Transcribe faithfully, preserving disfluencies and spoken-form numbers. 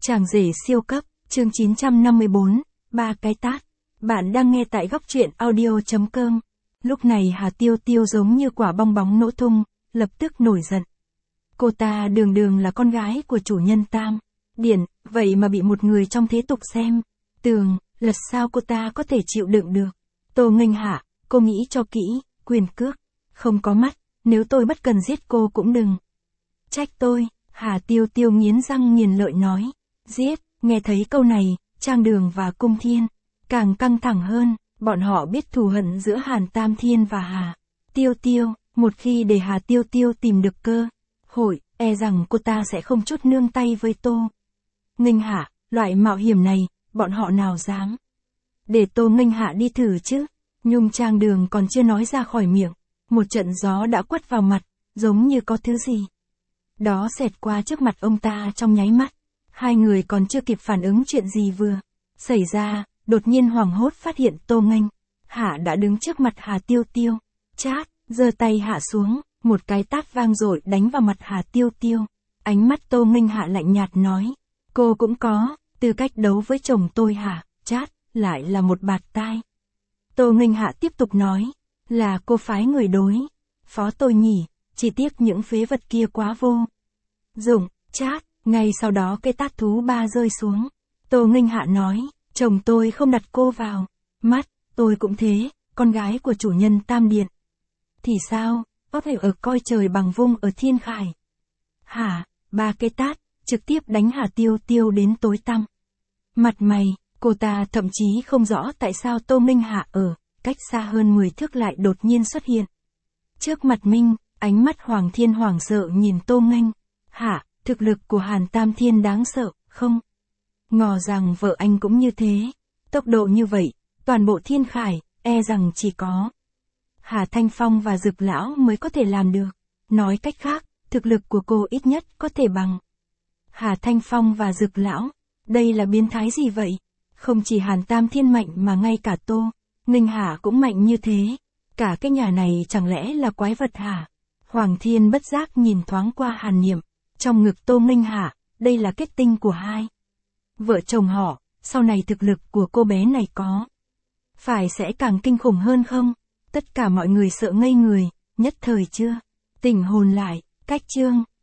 Chàng rể siêu cấp, chương chín trăm năm mươi bốn, ba cái tát. Bạn đang nghe tại góc truyện audio chấm com. Lúc này Hà Tiêu Tiêu giống như quả bong bóng nổ tung, lập tức nổi giận. Cô ta đường đường là con gái của chủ nhân Tam Điện, vậy mà bị một người trong thế tục xem tường, lật sao cô ta có thể chịu đựng được. Tô Nghênh Hạ, cô nghĩ cho kỹ, quyền cước, không có mắt, nếu tôi bất cần giết cô cũng đừng trách tôi. Hà Tiêu Tiêu nghiến răng nghiến lợi nói. Giết, nghe thấy câu này, Trang Đường và Cung Thiên càng căng thẳng hơn, bọn họ biết thù hận giữa Hàn Tam Thiên và Hà Tiêu Tiêu, một khi để Hà Tiêu Tiêu tìm được cơ hội, e rằng cô ta sẽ không chút nương tay với Tô Nghênh Hạ, loại mạo hiểm này, bọn họ nào dám để Tô Nghênh Hạ đi thử chứ. Nhưng Trang Đường còn chưa nói ra khỏi miệng, một trận gió đã quất vào mặt, giống như có thứ gì đó xẹt qua trước mặt ông ta trong nháy mắt. Hai người còn chưa kịp phản ứng chuyện gì vừa xảy ra, đột nhiên hoảng hốt phát hiện Tô Nghênh Hạ đã đứng trước mặt Hà Tiêu Tiêu. Chát, giơ tay hạ xuống, một cái tát vang dội đánh vào mặt Hà Tiêu Tiêu. Ánh mắt Tô Nghênh Hạ lạnh nhạt nói, cô cũng có tư cách đấu với chồng tôi hả? Chát, lại là một bạt tai. Tô Nghênh Hạ tiếp tục nói, là cô phái người đối phó tôi nhỉ, chỉ tiếc những phế vật kia quá vô dụng. Chát, ngay sau đó cây tát thú ba rơi xuống. Tô Nghênh Hạ nói, chồng tôi không đặt cô vào mắt, tôi cũng thế, con gái của chủ nhân Tam Điện thì sao, có thể ở coi trời bằng vung ở thiên khải hả? Ba cây tát trực tiếp đánh Hà Tiêu Tiêu đến tối tăm mặt mày. Cô ta thậm chí không rõ tại sao Tô Nghênh Hạ ở cách xa hơn mười thước lại đột nhiên xuất hiện trước mặt mình. Ánh mắt Hoàng Thiên hoảng sợ nhìn Tô Nghênh Hạ, thực lực của Hàn Tam Thiên đáng sợ, không ngờ rằng vợ anh cũng như thế. Tốc độ như vậy, toàn bộ thiên khải, e rằng chỉ có Hà Thanh Phong và Dực Lão mới có thể làm được. Nói cách khác, thực lực của cô ít nhất có thể bằng Hà Thanh Phong và Dực Lão. Đây là biến thái gì vậy? Không chỉ Hàn Tam Thiên mạnh mà ngay cả Tô Nghênh Hạ cũng mạnh như thế. Cả cái nhà này chẳng lẽ là quái vật hả? Hoàng Thiên bất giác nhìn thoáng qua Hàn Niệm trong ngực Tô Nghênh Hạ, đây là kết tinh của hai vợ chồng họ, sau này thực lực của cô bé này có phải sẽ càng kinh khủng hơn không? Tất cả mọi người sợ ngây người, nhất thời chưa tỉnh hồn lại. Cách chương